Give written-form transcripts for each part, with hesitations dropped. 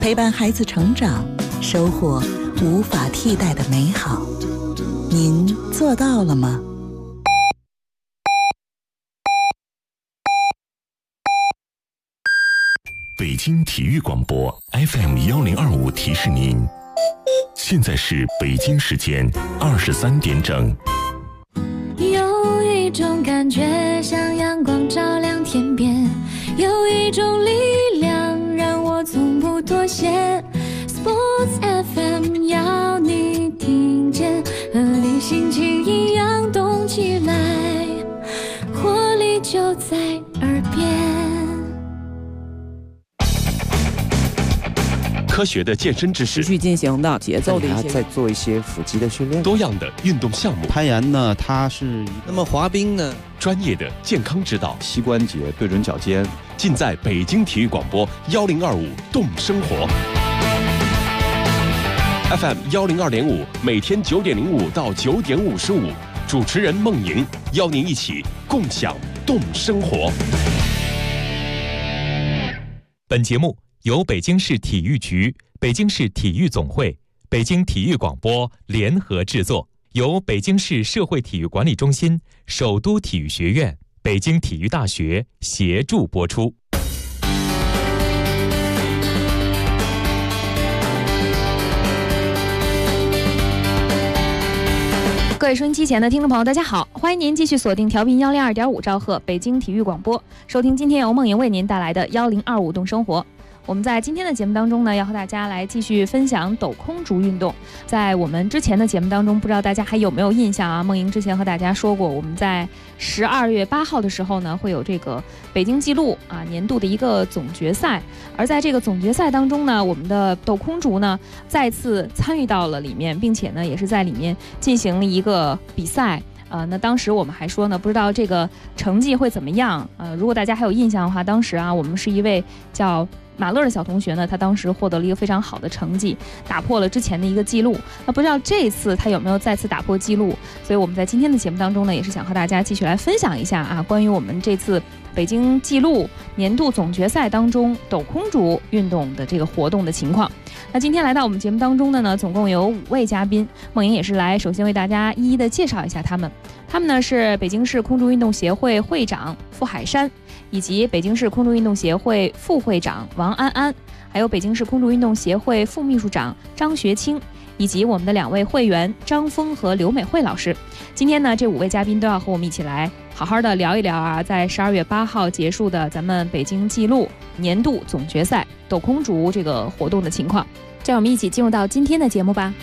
陪伴孩子成长，收获无法替代的美好。您做到了吗？ 北京体育广播 FM1025提示您，现在是北京时间23点整。 有一种感觉像阳光照亮天边，有一种力量让我从不妥协。 Sports FM 要你听见，和你心情一样动起来，活力就在耳边。 科学的健身知识， 持续进行的节奏的一些， 在做一些腹肌的训练， 多样的运动项目， 攀岩呢，它是那么滑冰呢， 专业的健康指导， 膝关节对准脚尖， 尽在北京体育广播1025动生活 FM 102.5，每天9点05到9点55，主持人孟莹邀您一起共享动生活。 本节目由北京市体育局、北京市体育总会、北京体育广播联合制作，由北京市社会体育管理中心、首都体育学院、北京体育大学协助播出。 各位收音机前的听众朋友，大家好，欢迎您继续锁定调频102.5兆赫北京体育广播，收听今天由孟莹为您带来的1025动生活。我们在今天的节目当中呢，要和大家来继续分享抖空竹运动。在我们之前的节目当中，不知道大家还有没有印象啊？孟莹之前和大家说过，我们在12月8号的时候呢，会有这个北京纪录啊年度的一个总决赛。而在这个总决赛当中呢，我们的抖空竹呢再次参与到了里面，并且呢也是在里面进行了一个比赛。那当时我们还说呢，不知道这个成绩会怎么样。如果大家还有印象的话，当时啊，我们是一位叫马乐的小同学呢，他当时获得了一个非常好的成绩，打破了之前的一个记录。那不知道这次他有没有再次打破记录？所以我们在今天的节目当中呢，也是想和大家继续来分享一下啊，关于我们这次北京纪录年度总决赛当中抖空竹运动的这个活动的情况。那今天来到我们节目当中的呢，总共有5位嘉宾，孟莹也是来首先为大家一一的介绍一下他们。他们呢是北京市空竹运动协会会长傅海山，以及北京市空竹运动协会副会长王安安，还有北京市空竹运动协会副秘书长张学清，以及我们的2位会员张峰和刘美惠老师。今天呢，这5位嘉宾都要和我们一起来好好的聊一聊啊，在12月8号结束的咱们北京纪录年度总决赛抖空竹这个活动的情况。让我们一起进入到今天的节目吧。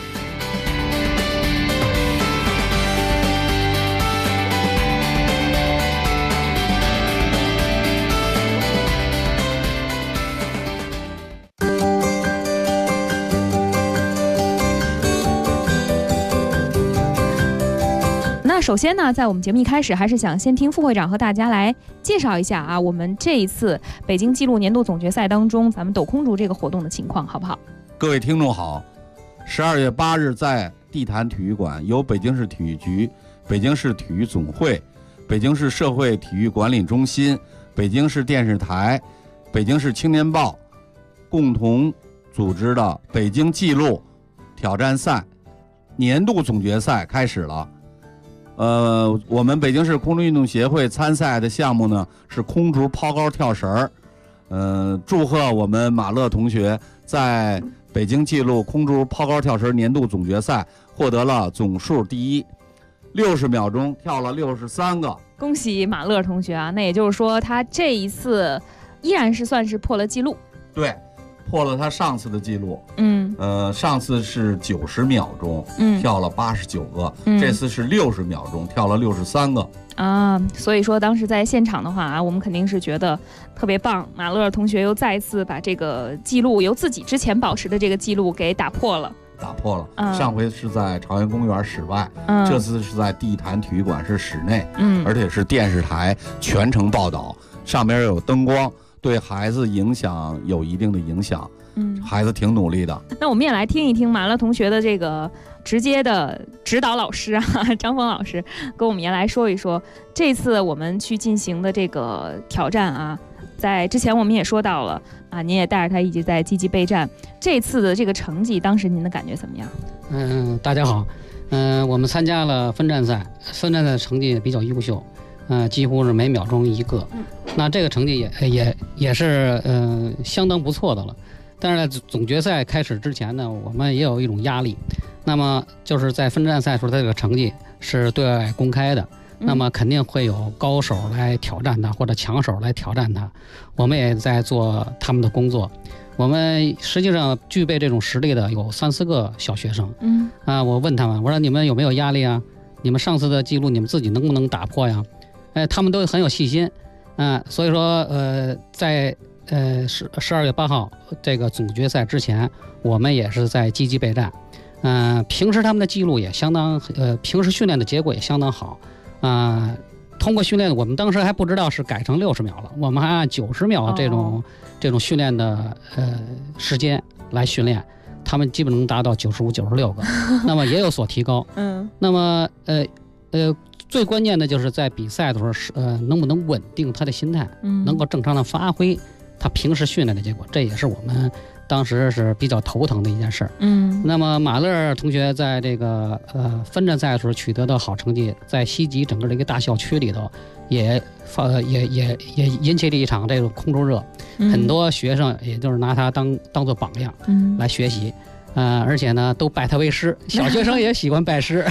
那首先呢，在我们节目一开始，还是想先听副会长和大家来介绍一下啊，我们这一次北京纪录年度总决赛当中，咱们抖空竹这个活动的情况，好不好？ 各位听众好，12月8日在地坛体育馆，由北京市体育局、北京市体育总会、北京市社会体育管理中心、北京市电视台、北京市青年报共同组织的北京纪录挑战赛年度总决赛开始了。我们北京市空竹运动协会参赛的项目呢是空竹抛高跳绳。祝贺我们马乐同学在北京纪录空竹抛高跳绳年度总决赛获得了总数第一，60秒钟跳了63个。 恭喜马乐同学啊！那也就是说，他这一次依然是算是破了记录。 对，破了他上次的记录。上次是90秒钟，跳了89个，这次是60秒钟跳了63个。 啊，所以说当时在现场的话啊，我们肯定是觉得特别棒。马乐同学又再一次把这个记录由自己之前保持的这个记录给打破了。 上回是在朝阳公园室外，这次是在地坛体育馆是室内，而且是电视台全程报道，上边有灯光，对孩子影响有一定的影响。孩子挺努力的。 那我们也来听一听马乐同学的这个直接的指导老师啊，张峰老师跟我们也来说一说这次我们去进行的这个挑战啊， 在之前我们也说到了啊，您也带着他一起在积极备战。这次的这个成绩，当时您的感觉怎么样？ 大家好，我们参加了分站赛，分站赛成绩比较优秀，几乎是每秒钟一个。那这个成绩也是相当不错的了。但是在总决赛开始之前呢，我们也有一种压力。那么就是在分站赛时候，这个成绩是对外公开的，那么肯定会有高手来挑战他，或者强手来挑战他。我们也在做他们的工作。我们实际上具备这种实力的有3、4个小学生。我问他们，我说你们有没有压力啊？你们上次的记录你们自己能不能打破呀？他们都很有信心。所以说在12月8号这个总决赛之前，我们也是在积极备战。平时他们的记录也相当，平时训练的结果也相当好。通过训练，我们当时还不知道是改成60秒了，我们还按90秒这种训练的时间来训练，他们基本能达到95、96个，那么也有所提高。那么最关键的就是在比赛的时候能不能稳定他的心态，能够正常的发挥他平时训练的结果，这也是我们当时是比较头疼的一件事儿。那么马乐同学在这个分站赛的时候取得的好成绩，在西极整个的一个大校区里头也引起了一场这个空中热，很多学生也就是拿他当做榜样来学习。而且呢都拜他为师，小学生也喜欢拜师。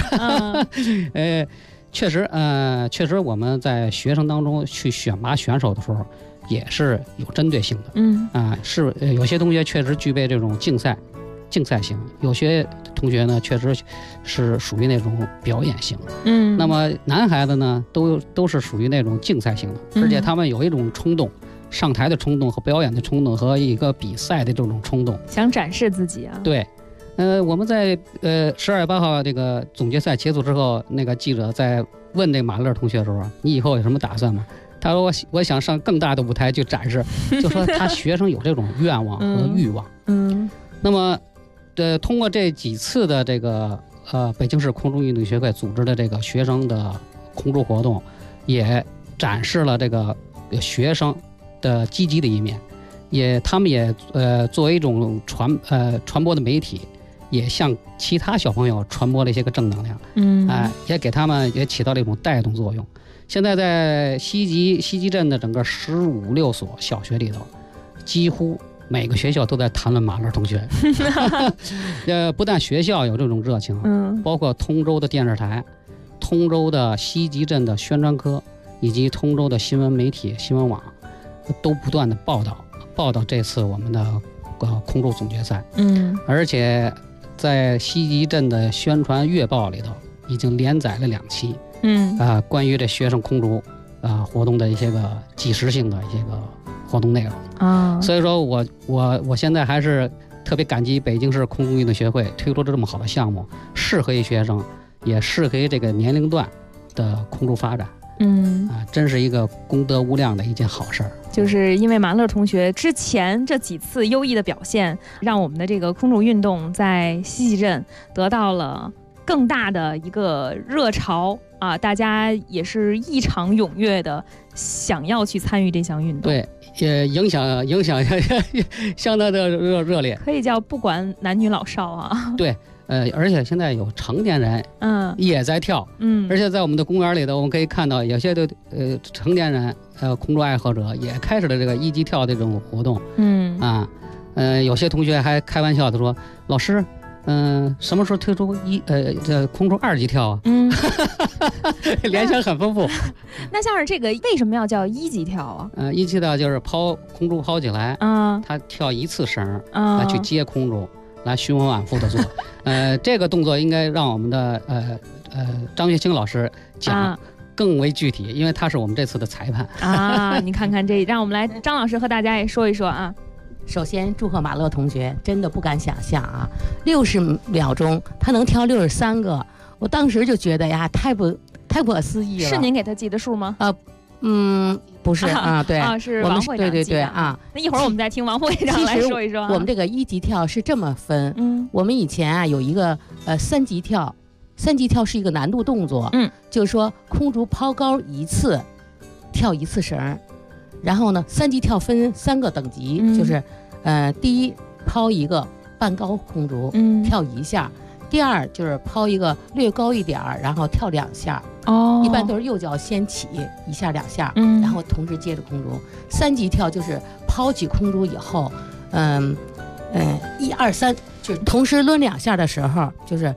确实我们在学生当中去选拔选手的时候也是有针对性的。是有些同学确实具备这种竞赛型，有些同学呢确实是属于那种表演型。那么男孩子呢都是属于那种竞赛型的，而且他们有一种冲动，上台的冲动和表演的冲动和一个比赛的这种冲动， 想展示自己啊。 对。我们在12月8号这个总决赛结束之后，那个记者在问那马乐同学的时候，你以后有什么打算吗？他说我想上更大的舞台去展示，就说他学生有这种愿望和欲望。那么通过这几次的这个北京市空中运动协会组织的这个学生的空中活动，也展示了这个学生的积极的一面，他们也作为一种传播的媒体，也向其他小朋友传播了一些个正能量。也给他们也起到了一种带动作用。现在在西极镇的整个15、16所小学里头，几乎每个学校都在谈论马乐同学。不但学校有这种热情，包括通州的电视台、通州的西极镇的宣传科以及通州的新闻媒体、新闻网，都不断的报道这次我们的空中总决赛。而且在西极镇的宣传月报里头已经连载了2期。关于这学生空中活动的一些个即时性的一些个活动内容。所以说我现在还是特别感激北京市空中运动协会推出了这么好的项目，适合于学生，也适合于这个年龄段的空中发展。真是一个功德无量的一件好事儿。 就是因为马乐同学之前这几次优异的表现，让我们的这个空中运动在西极镇得到了更大的一个热潮啊！大家也是异常踊跃的想要去参与这项运动。 对，也影响相当的热烈， 可以叫不管男女老少啊。 对。而且现在有成年人也在跳。而且在我们的公园里头，我们可以看到有些的成年人空中爱好者也开始了这个1级跳的这种活动。有些同学还开玩笑的说，老师什么时候推出空中2级跳啊？联想很丰富。 那像是这个为什么要叫1级跳啊 ？1级跳就是空中抛起来，他跳1次绳来去接空中，来循环往复的做。这个动作应该让我们的张学清老师讲更为具体，因为他是我们这次的裁判。 你看看这，让我们来张老师和大家也说一说啊。 首先祝贺马乐同学，真的不敢想象啊，60秒钟他能跳63个，我当时就觉得呀，太不可思议了。 是您给他记的数吗？ 不是啊，对是王会长记的。 对那一会儿我们再听王会长来说一说。 我们这个1级跳是这么分，我们以前有一个3级跳，3级跳是一个难度动作，就是说空中抛高1次，跳1次绳， 然后呢3级跳分3个等级，就是第一抛一个半高空竹，跳1下。第二就是抛一个略高一点儿，然后跳2下。一般都是右脚先起1下2下，然后同时接着空竹。3级跳就是抛起空竹以后，1、2、3，就是同时抡2下的时候，就是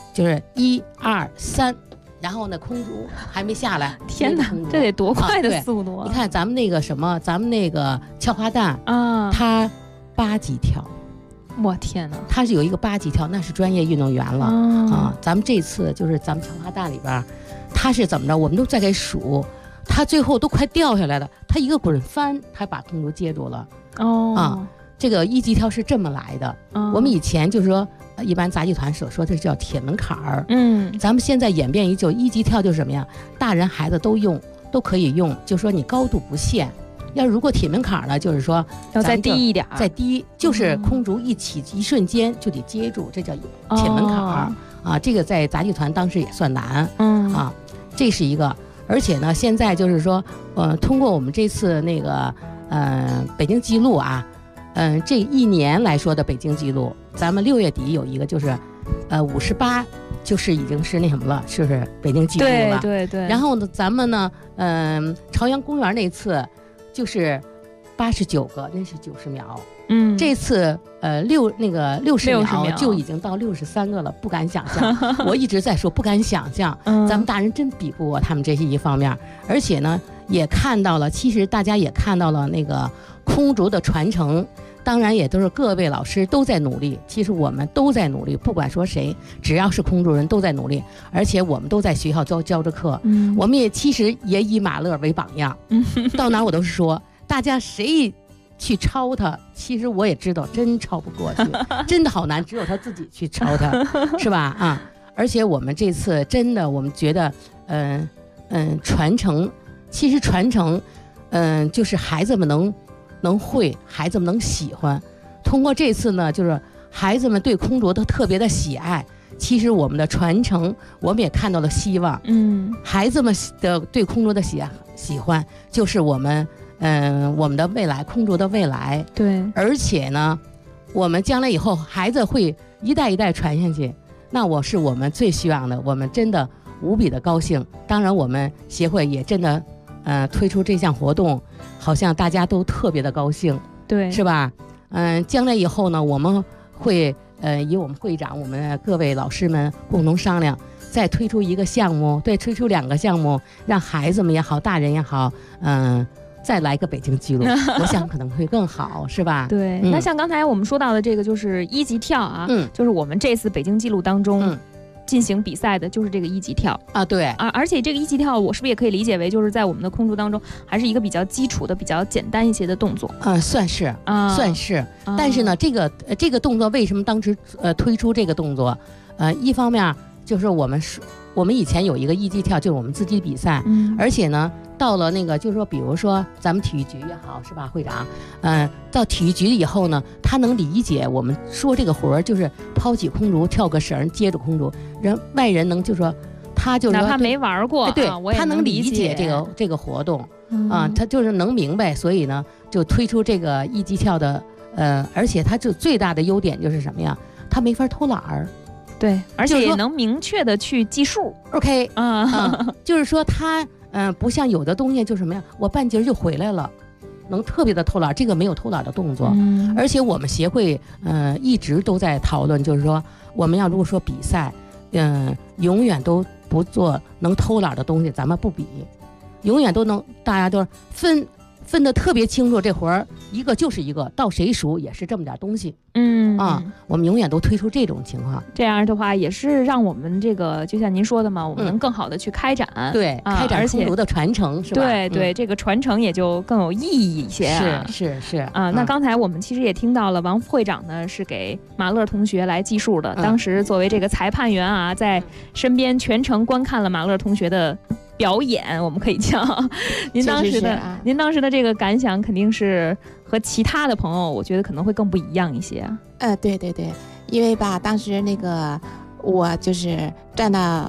1、2、3，然后呢空竹还没下来。 天哪，这得多快的速度啊！ 你看咱们那个跷滑蛋啊，它8级跳。 我天哪， 他是有一个8级跳，那是专业运动员了啊！咱们这次就是咱们跷滑蛋里边，他是怎么着？我们都在给数，他最后都快掉下来了，他一个滚翻，他把空竹接住了。这个1级跳是这么来的。我们以前就是说，一般杂技团所说的叫铁门槛儿。咱们现在演变就1级跳就是什么呀？大人孩子都可以用，就说你高度不限。要如果铁门槛呢，就是说要再低一点， 再低就是空竹一起一瞬间就得接住，这叫铁门槛啊。这个在杂技团当时也算难，这是一个。而且呢，现在就是说，通过我们这次那个北京纪录啊，这1年来说的北京纪录，咱们6月底有一个就是58，就是已经是那什么了，是北京纪录了。 对。 然后呢，咱们呢，朝阳公园那次。就是89个，那是90秒。这次60秒就已经到63个了，不敢想象。我一直在说不敢想象，咱们大人真比不过他们这是一方面。而且呢，也看到了，其实大家也看到了那个空竹的传承。当然也都是各位老师都在努力，其实我们都在努力，不管说谁，只要是空竹人都在努力，而且我们都在学校教着课。我们也其实也以马乐为榜样，到哪我都是说，大家谁去抄他，其实我也知道真抄不过去，真的好难，只有他自己去抄他，是吧？而且我们这次真的，我们觉得传承，其实传承就是孩子们能会，孩子们能喜欢。通过这次呢，就是孩子们对空竹都特别的喜爱。其实我们的传承，我们也看到了希望。孩子们的对空竹的喜欢，就是我们的未来，空竹的未来。 对。而且呢，我们将来以后孩子会一代一代传下去，那是我们最希望的。我们真的无比的高兴。当然，我们协会也真的推出这项活动。好像大家都特别的高兴， 对， 是吧？将来以后呢，我们会以我们会长、我们各位老师们共同商量，再推出一个项目，对，推出2个项目，让孩子们也好，大人也好，再来个北京纪录，我想可能会更好，是吧？ 对。那像刚才我们说到的这个，就是1级跳啊，就是我们这次北京纪录当中。进行比赛的就是这个1级跳啊，对啊，而且这个1级跳，我是不是也可以理解为就是在我们的空竹当中，还是一个比较基础的、比较简单一些的动作？ 算是啊，算是。但是呢，这个动作为什么当时推出这个动作？一方面就是我们以前有一个1级跳，就是我们自己比赛，而且呢，到了那个就是说，比如说咱们体育局也好，是吧，会长？到体育局以后呢，他能理解我们说这个活儿，就是抛起空竹，跳个绳，接着空竹，外人能就说，他就是哪怕没玩过， 对，他能理解这个活动他就是能明白，所以呢，就推出这个1级跳的，而且他就最大的优点就是什么呀？他没法偷懒儿。 对，而且也能明确的去计数。 OK， 就是说他不像有的东西就什么呀，我半截就回来了，能特别的偷懒，这个没有偷懒的动作。而且我们协会一直都在讨论，就是说我们要如果说比赛，永远都不做能偷懒的东西，咱们不比，永远都能大家都分得特别清楚，这活儿一个就是一个，到谁数也是这么点东西。我们永远都推出这种情况。 这样的话，也是让我们这个，就像您说的嘛，我们能更好的去开展， 对，开展空竹的传承，是吧？ 对，这个传承也就更有意义一些。 是啊。那刚才我们其实也听到了，王会长呢是给马乐同学来计数的，当时作为这个裁判员啊，在身边全程观看了马乐同学的表演，我们可以叫您当时的这个感想，肯定是和其他的朋友，我觉得可能会更不一样一些。 对，因为吧，当时那个我就是站到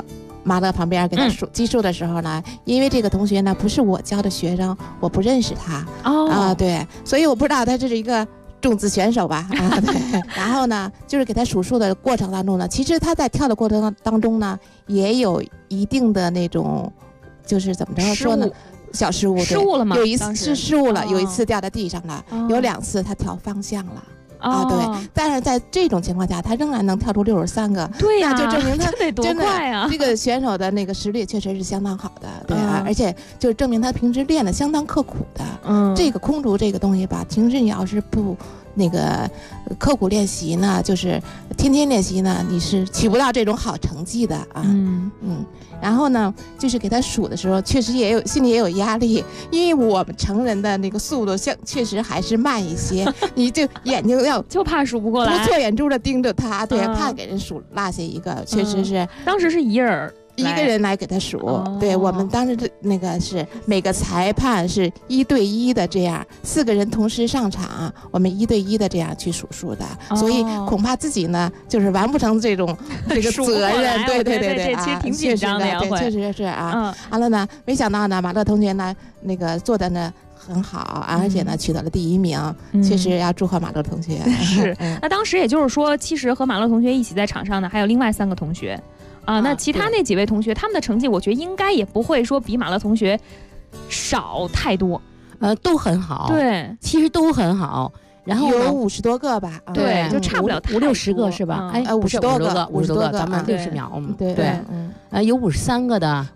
马乐旁边给他计数的时候呢，因为这个同学呢不是我教的学生，我不认识他对，所以我不知道他这是一个种子选手吧对。然后呢，就是给他数数的过程当中呢，其实他在跳的过程当中呢，也有一定的那种，就是怎么着说呢？小失误， 失误了吗？ 有一次是失误了，有一次掉在地上了，有2次他调方向了。对，但是在这种情况下，他仍然能跳出63个， 对呀， 那就证明他得多快啊！ 这个选手的那个实力确实是相当好的，对而且就证明他平时练的相当刻苦的。这个空竹这个东西吧，平时你要是不那个刻苦练习呢，就是天天练习呢，你是取不到这种好成绩的啊。然后呢，就是给他数的时候，确实心里也有压力，因为我们成人的那个速度确实还是慢一些，你就眼睛就怕数不过来， 不错眼珠的盯着他，对，怕给人数落下一个，确实是。 当时是一个人来给他数，对，我们当时那个是每个裁判是1对1的这样，4个人同时上场，我们1对1的这样去数数的，所以恐怕自己呢就是完不成这个责任，对， 这其实挺紧张的， 对，确实是啊。完了呢，没想到呢，马乐同学呢那个做的呢很好，而且呢取得了第1名，确实要祝贺马乐同学。 是，那当时也就是说，其实和马乐同学一起在场上呢，还有另外3个同学。那其他那几位同学，他们的成绩我觉得应该也不会说比马乐同学少太多， 都很好， 对， 其实都很好。然后有50多个吧， 对，就差不了 5、60个是吧？ 不是 50多个，咱们对 60秒， 对， 有53个的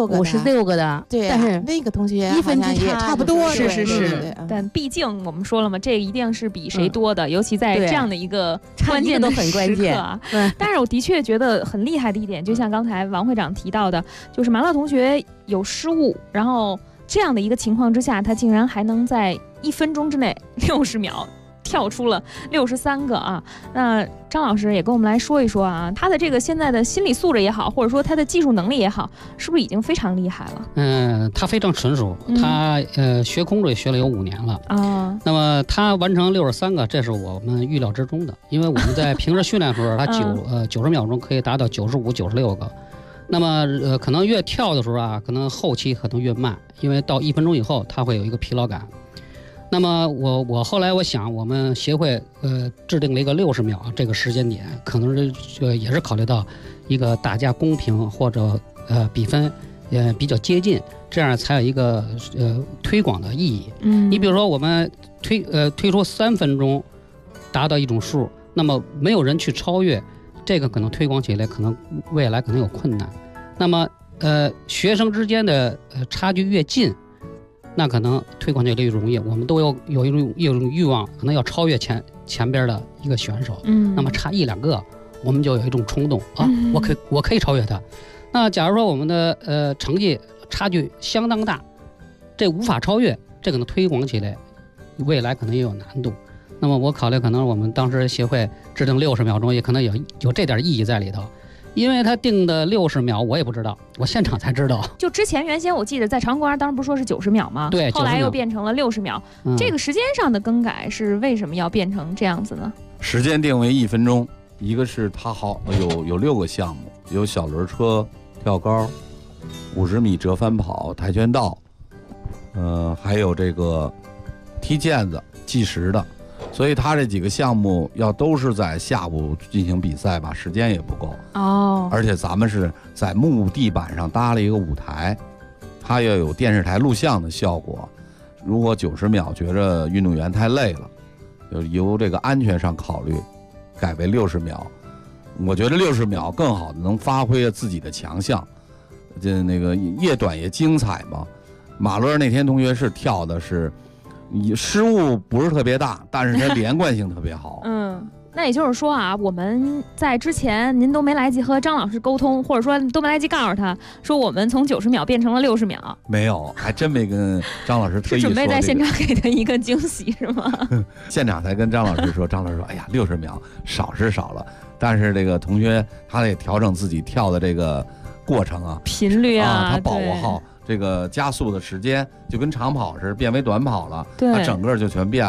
，56个的， 对， 但是那个同学 1分之也差不多， 是，但毕竟我们说了嘛，这一定是比谁多的，尤其在这样的一个关键的时刻啊。但是我的确觉得很厉害的一点，就像刚才王会长提到的，就是马乐同学有失误，然后这样的一个情况之下，他竟然还能在1分钟之内60秒。跳出了63个啊！那张老师也跟我们来说一说啊，他的这个现在的心理素质也好，或者说他的技术能力也好，是不是已经非常厉害了？ 他非常纯熟，他学空竹也学了有5年了啊。那么他完成63个，这是我们预料之中的，因为我们在平时训练的时候，他90秒钟可以达到95、96个。那么可能越跳的时候啊，可能后期可能越慢，因为到1分钟以后，他会有一个疲劳感。那么我后来我想，我们协会制定了一个60秒这个时间点，可能是也是考虑到一个大家公平或者比分比较接近，这样才有一个推广的意义。你比如说我们推出3分钟达到一种数，那么没有人去超越，这个可能推广起来可能未来可能有困难。那么学生之间的差距越近，那可能推广起来越容易，我们都有一种欲望，可能要超越前边的一个选手。那么差1、2个，我们就有一种冲动啊，我可以超越他。那假如说我们的成绩差距相当大，这无法超越，这可能推广起来未来可能也有难度。那么我考虑，可能我们当时协会制定60秒钟，也可能有这点意义在里头。因为他定的60秒我也不知道，我现场才知道。 就之前原先我记得在长公园当时不是说是90秒吗？ 对， 后来又变成了60秒。这个时间上的更改是为什么要变成这样子呢？ 时间定为1分钟，一个是它有6个项目，有小轮车、跳高、50米折返跑、跆拳道，还有这个踢毽子、计时的。所以他这几个项目要都是在下午进行比赛吧，时间也不够哦。 而且咱们是在木地板上搭了一个舞台，它要有电视台录像的效果。如果90秒觉着运动员太累了，由这个安全上考虑，改为60秒。我觉得60秒更好的能发挥自己的强项，那个越短越精彩嘛。马乐那天同学是跳的是。失误不是特别大，但是它连贯性特别好。 那也就是说啊，我们在之前您都没来及和张老师沟通，或者说都没来及告诉他说我们从90秒变成了60秒。 没有，还真没跟张老师特意说、 是准备在现场给他一个惊喜是吗？ 现场才跟张老师说，张老师说：“哎呀，60秒少是少了，但是这个同学他得调整自己跳的这个过程啊， 频率啊， 他把握好。”这个加速的时间就跟长跑似的，变为短跑了， 对， 它整个就全变了。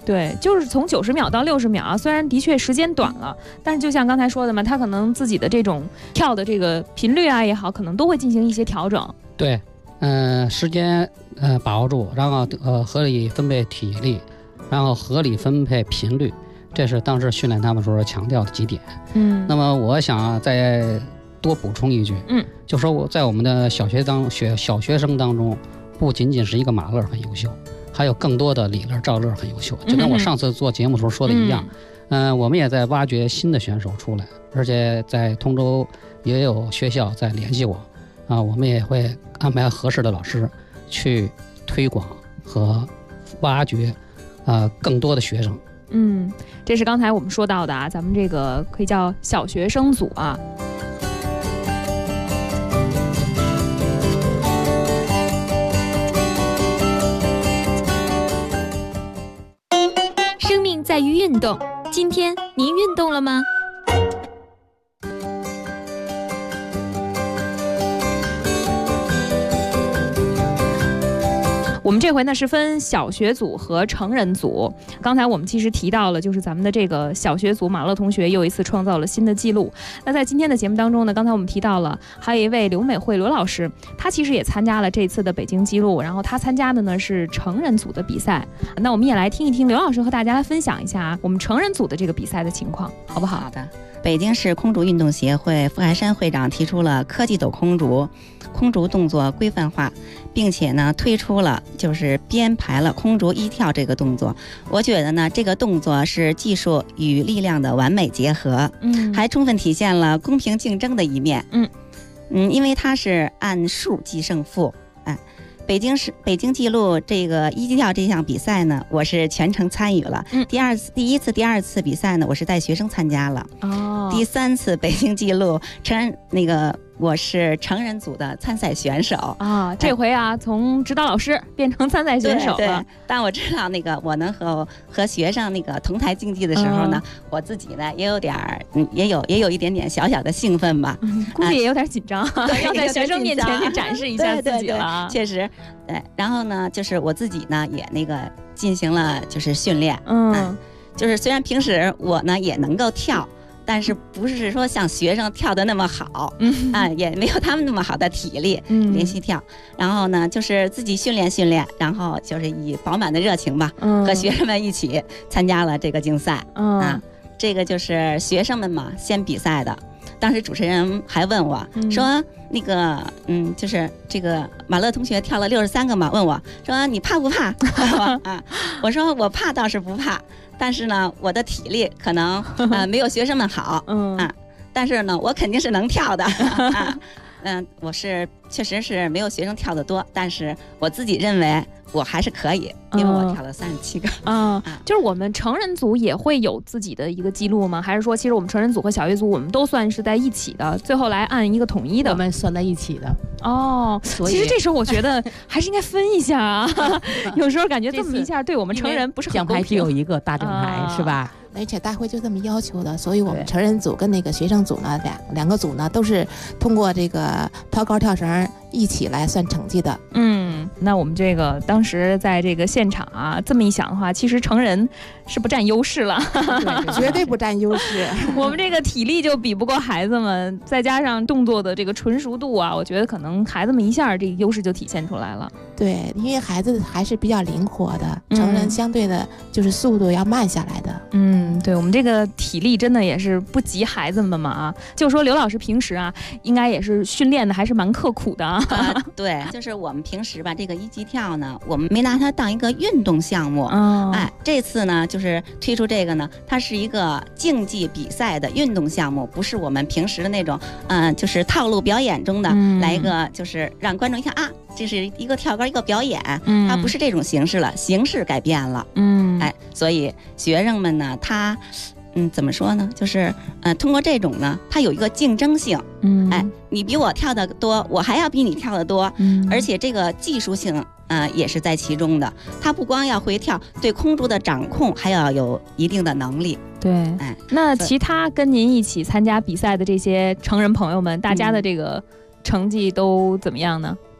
对，就是从90秒到60秒，虽然的确时间短了，但是就像刚才说的嘛，他可能自己的这种跳的这个频率啊也好，可能都会进行一些调整。 对，时间把握住，然后合理分配体力，然后合理分配频率，这是当时训练他们时候强调的几点。那么我想再多补充一句，就说我在我们的小学生当中，不仅仅是一个马乐很优秀，还有更多的李乐、赵乐很优秀，就跟我上次做节目时候说的一样。我们也在挖掘新的选手出来，而且在通州也有学校在联系我，我们也会安排合适的老师去推广和挖掘更多的学生。 这是刚才我们说到的啊，咱们这个可以叫小学生组啊。 生命在于运动，今天您运动了吗？ 我们这回呢是分小学组和成人组。刚才我们其实提到了，就是咱们的这个小学组马乐同学又一次创造了新的记录。那在今天的节目当中呢，刚才我们提到了还有一位刘美惠刘老师，她其实也参加了这次的北京纪录，然后她参加的呢是成人组的比赛。那我们也来听一听刘老师和大家来分享一下我们成人组的这个比赛的情况，好不好？ 好的。北京市空竹运动协会傅海山会长提出了科技走空竹动作规范化，并且呢推出了就是编排了空竹一跳这个动作。我觉得呢这个动作是技术与力量的完美结合，还充分体现了公平竞争的一面。因为它是按数计胜负。北京纪录这个一级跳这项比赛呢，我是全程参与了。第一次、第二次比赛呢，我是带学生参加了。第3次北京纪录我是成人组的参赛选手啊。这回从指导老师变成参赛选手了。 对，但我知道我能和学生同台竞技的时候呢，我自己呢也有点也有一点点小小的兴奋吧。 估计也有点紧张，要在学生面前去展示一下自己了。 对，确实。对，然后呢，就是我自己呢也进行了就是训练。就是虽然平时我呢也能够跳，但是不是说像学生跳的那么好，也没有他们那么好的体力连续跳。然后呢，就是自己训练，然后就是以饱满的热情吧，和学生们一起参加了这个竞赛。这个就是学生们嘛先比赛的。当时主持人还问我说就是这个马乐同学跳了63个嘛，问我说你怕不怕？我说我怕倒是不怕，但是呢我的体力可能没有学生们好。但是呢我肯定是能跳的。我确实是没有学生跳得多，但是我自己认为我还是可以，因为我跳了37个。 就是我们成人组也会有自己的一个记录吗？还是说其实我们成人组和小学组我们都算是在一起的，最后来按一个统一的？ 我们算在一起的。 其实这时候我觉得还是应该分一下啊。有时候感觉这么一下对我们成人不是很公平。 奖牌只有一个大奖牌，是吧？ 而且大会就这么要求的，所以我们成人组跟那个学生组呢，两个组呢都是通过这个抛高跳绳一起来算成绩的。 那我们这个当时在这个现场啊，这么一想的话，其实成人是不占优势了。 绝对不占优势。 我们这个体力就比不过孩子们，再加上动作的这个纯熟度啊，我觉得可能孩子们一下这个优势就体现出来了。 对，因为孩子还是比较灵活的，成人相对的就是速度要慢下来的。 对，我们这个体力真的也是不及孩子们嘛啊。就说刘老师平时啊，应该也是训练的还是蛮刻苦的啊。 对，就是我们平时吧，这个一级跳呢，我们没拿它当一个运动项目。这次呢，就是推出这个呢，它是一个竞技比赛的运动项目，不是我们平时的那种，就是套路表演中的来一个，就是让观众一看啊，这是一个跳高一个表演，它不是这种形式了，形式改变了。所以学生们呢，他怎么说呢？就是通过这种呢，它有一个竞争性。你比我跳得多，我还要比你跳得多。而且这个技术性也是在其中的。它不光要会跳，对空竹的掌控还要有一定的能力。 对，那其他跟您一起参加比赛的这些成人朋友们，大家的这个成绩都怎么样呢？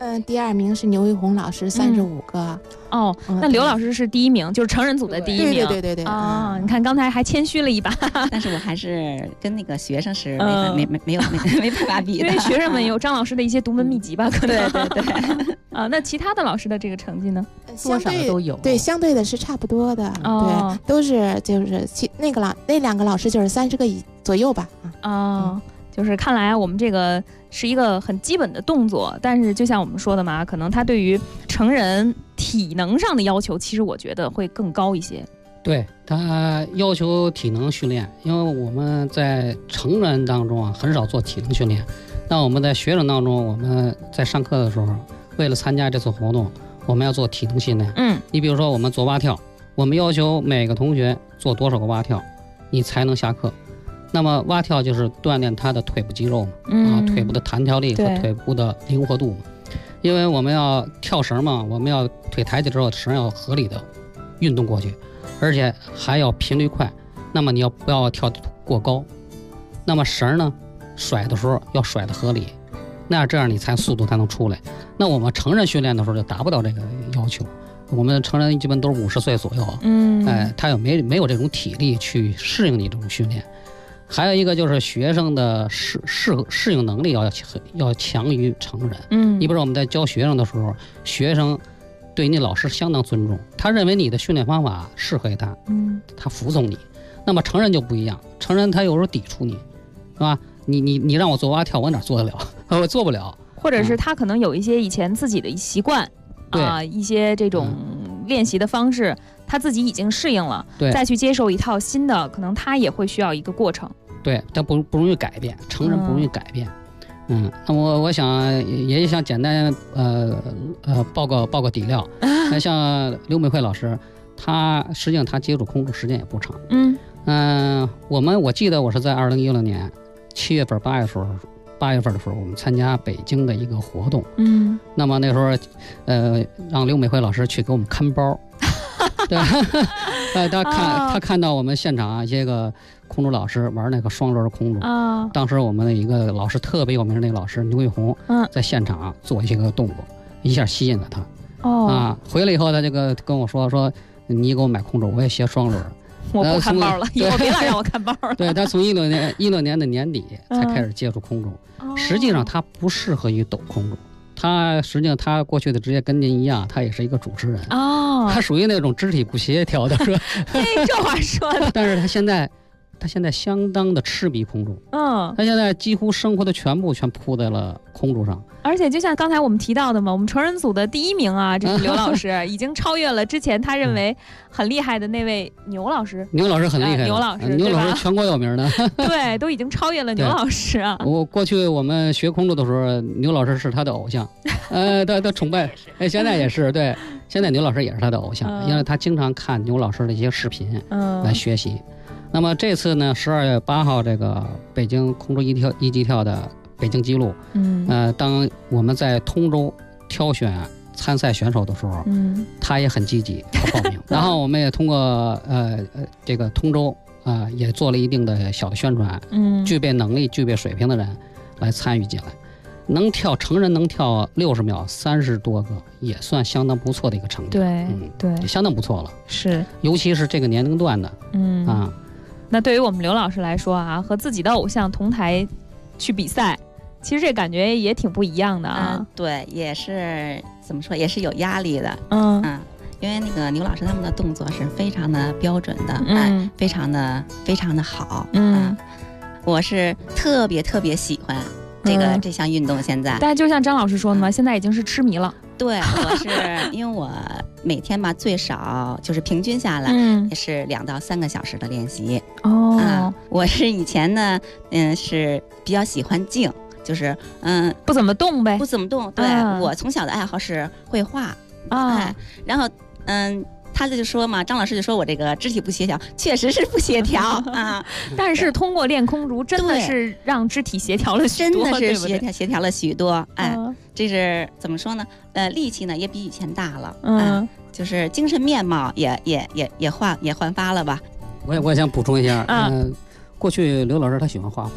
第2名是牛玉红老师，35个。 哦，那刘老师是第1名，就是成人组的第1名。 对。 啊，你看刚才还谦虚了一把， 但是我还是跟那个学生是没办法比的， 因为学生们有张老师的一些独门秘籍吧，可能。 对。 啊，那其他的老师的这个成绩呢？ 多少都有。 对，相对的是差不多的。对，都是就是那2个老师就是30个左右吧。 就是看来我们这个是一个很基本的动作，但是就像我们说的嘛，可能他对于成人体能上的要求，其实我觉得会更高一些。 对，他要求体能训练，因为我们在成人当中啊很少做体能训练，那我们在学生当中，我们在上课的时候，为了参加这次活动，我们要做体能训练。你比如说我们做蛙跳，我们要求每个同学做多少个蛙跳，你才能下课。那么蛙跳就是锻炼他的腿部肌肉嘛，腿部的弹跳力和腿部的灵活度嘛。因为我们要跳绳嘛，我们要腿抬起之后，绳要合理的运动过去，而且还要频率快。那么你不要跳过高，那么绳呢甩的时候要甩的合理，那这样你速度才能出来。那我们成人训练的时候就达不到这个要求。我们成人基本都是50岁左右，他没有这种体力去适应你这种训练。还有一个就是学生的适应能力要强于成人。你比如说我们在教学生的时候，学生对你老师相当尊重，他认为你的训练方法适合他，他服从你。那么成人就不一样，成人他有时候抵触你，是吧？你让我做蛙跳，我哪做得了？我做不了。 或者是他可能有一些以前自己的习惯一些这种练习的方式，他自己已经适应了，再去接受一套新的，可能他也会需要一个过程。 对，但不容易改变，成人不容易改变。那我想也想简单报个底料。像刘美惠老师，他实际上他接触空中时间也不长。我记得我是在2016年7月份、8月份的时候，我们参加北京的一个活动。那么那时候让刘美惠老师去给我们看包。对，他看到我们现场一些个空中老师玩那个双轮空中，当时我们的一个老师特别有名的那个老师牛玉红，在现场做一些个动作，一下吸引了他。回来以后他就跟我说你给我买空中，我也学双轮。 我不看包了，以后别老让我看包了。 对，他从16年的年底才开始接触空中，实际上他不适合于抖空中。实际上他过去的职业跟您一样，他也是一个主持人。他属于那种肢体不协调的，是吧？ 这话说的。 但是他现在相当的痴迷空中。他现在几乎生活的全扑在了空中上。 而且就像刚才我们提到的嘛，我们成人组的第1名啊，这是刘老师已经超越了之前他认为很厉害的那位牛老师。 牛老师很厉害， 牛老师全国有名的。 对，都已经超越了牛老师啊。 过去我们学空中的时候，牛老师是他的偶像，他崇拜。现在也是，对，现在牛老师也是他的偶像，因为他经常看牛老师的一些视频来学习。那么这次呢，12月8号这个北京空中一级跳的北京纪录，当我们在通州挑选参赛选手的时候，他也很积极报名。然后我们也通过这个通州也做了一定的小的宣传，具备能力、具备水平的人来参与进来，成人能跳60秒30多个，也算相当不错的一个成绩。 对， 相当不错了。 是， 尤其是这个年龄段的， 那对于我们刘老师来说啊，和自己的偶像同台去比赛，其实这感觉也挺不一样的啊。 对，也是怎么说，也是有压力的。因为那个牛老师他们的动作是非常的标准的，非常的好。我是特别喜欢这项运动。现在， 但就像张老师说的嘛，现在已经是痴迷了。 对，我是因为我每天吧最少就是平均下来也是2到3个小时的练习。我是以前呢，是比较喜欢静，就是不怎么动呗， 不怎么动。对，我从小的爱好是绘画然后他就说嘛，张老师就说我这个肢体不协调，确实是不协调但是通过练空竹，真的是让肢体协调了许多， 真的是协调了许多。这是怎么说呢？力气呢也比以前大了，就是精神面貌也焕发了吧。 我想补充一下，过去刘老师他喜欢画画，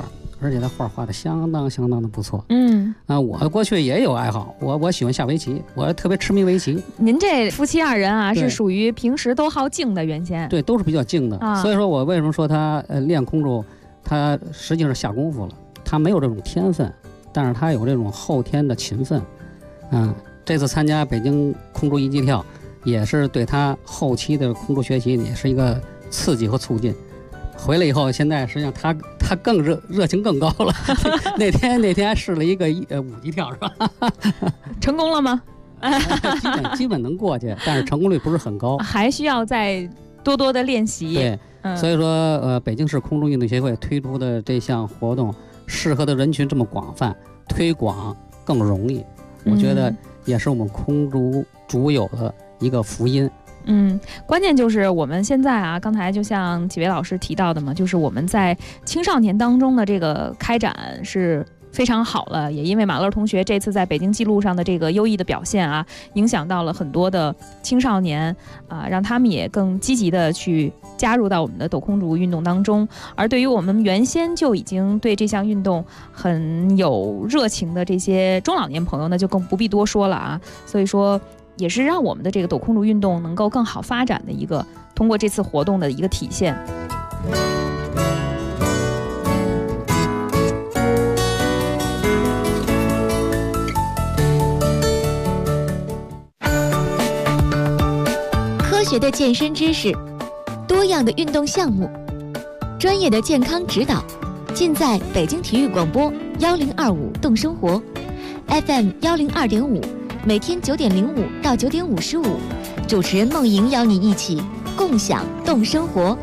而且他画的相当的不错。我过去也有爱好，我喜欢下围棋，我特别痴迷围棋。 您这夫妻2人啊，是属于平时都好静的，原先对，都是比较静的。所以说我为什么说他练空竹，他实际上下功夫了，他没有这种天分，但是他有这种后天的勤奋。这次参加北京空竹一级跳，也是对他后期的空竹学习也是一个刺激和促进。回来以后，现在实际上他更热情更高了。那天还试了一个5级跳，是吧？ 成功了吗？ 基本能过去，但是成功率不是很高， 还需要再多的练习。 对，所以说北京市空竹运动协会推出的这项活动，适合的人群这么广泛，推广更容易。我觉得也是我们空竹主有的一个福音。 关键就是我们现在啊，刚才就像几位老师提到的嘛，就是我们在青少年当中的这个开展是非常好了，也因为马乐同学这次在北京纪录上的这个优异的表现啊，影响到了很多的青少年啊，让他们也更积极的去加入到我们的抖空竹运动当中。而对于我们原先就已经对这项运动很有热情的这些中老年朋友呢，就更不必多说了啊。所以说也是让我们的这个抖空竹运动能够更好发展的一个通过这次活动的一个体现。 科学的健身知识，多样的运动项目，专业的健康指导，尽在北京体育广播1025动生活 FM 102.5，每天9点05到9点55，主持人梦莹邀你一起共享动生活。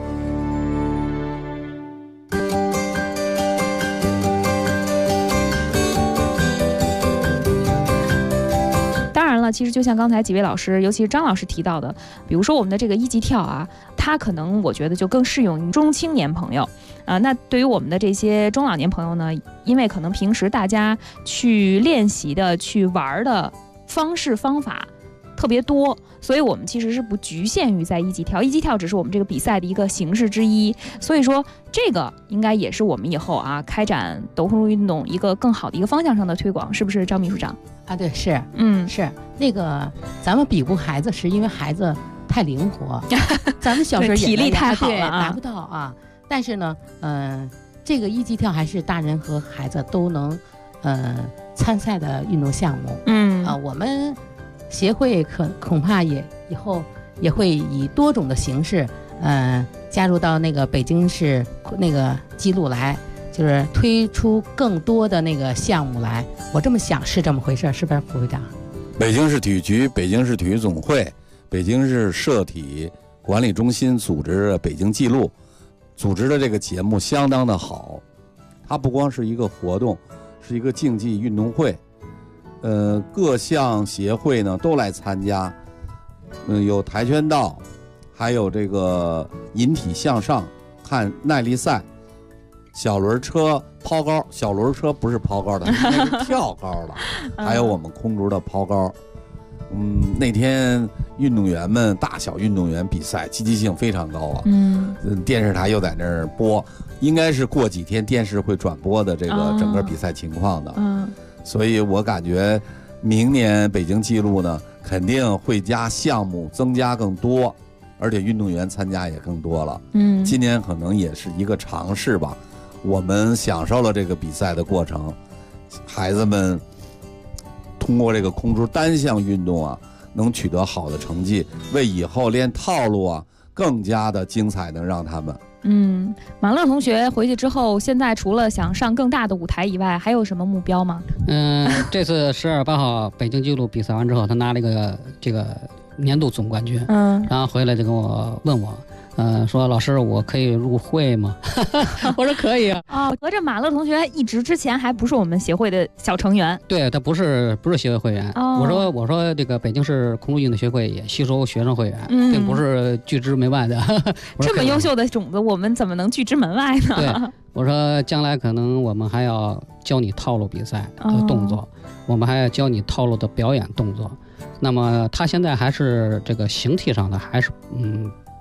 其实就像刚才几位老师，尤其是张老师提到的，比如说我们的这个1级跳啊，它可能我觉得就更适用于中青年朋友啊。那对于我们的这些中老年朋友呢，因为可能平时大家去练习的、去玩的方式方法特别多，所以我们其实是不局限于在1级跳，1级跳只是我们这个比赛的一个形式之一。所以说，这个应该也是我们以后啊开展抖空竹运动一个更好的一个方向上的推广，是不是，张秘书长？ 啊，对，是，是那个，咱们比不孩子，是因为孩子太灵活，咱们小时候体力太好了， 达不到啊。但是呢，这个1级跳还是大人和孩子都能参赛的运动项目。我们协会恐怕以后也会以多种的形式，加入到那个北京市那个记录来。就是推出更多的那个项目来，我这么想是这么回事，是不是副会长？ 北京市体育局、北京市体育总会、北京市社体管理中心组织的北京纪录，组织的这个节目相当的好。它不光是一个活动，是一个竞技运动会。各项协会呢都来参加，有跆拳道，还有这个引体向上、看耐力赛。小轮车抛高，小轮车不是抛高的，那是跳高的。还有我们空竹的抛高。那天运动员们，大小运动员比赛积极性非常高啊。电视台又在那儿播，应该是过几天电视会转播的这个整个比赛情况的。所以我感觉明年北京纪录呢，肯定会加项目，增加更多，而且运动员参加也更多了。今年可能也是一个尝试吧。我们享受了这个比赛的过程，孩子们通过这个空竹单项运动啊，能取得好的成绩，为以后练套路啊更加的精彩，能让他们。 马乐同学回去之后，现在除了想上更大的舞台以外，还有什么目标吗？ 这次12月8号北京纪录比赛完之后，他拿了一个这个年度总冠军，然后回来就跟我问我。说老师，我可以入会吗？我说可以啊。 合着马乐同学一直之前还不是我们协会的小成员， 对，他不是协会会员。我说这个北京市空竹运动协会也吸收学生会员，并不是拒之门外的。 这么优秀的种子，我们怎么能拒之门外呢？ 对，我说将来可能我们还要教你套路比赛的动作，我们还要教你套路的表演动作。那么他现在还是这个形体上的还是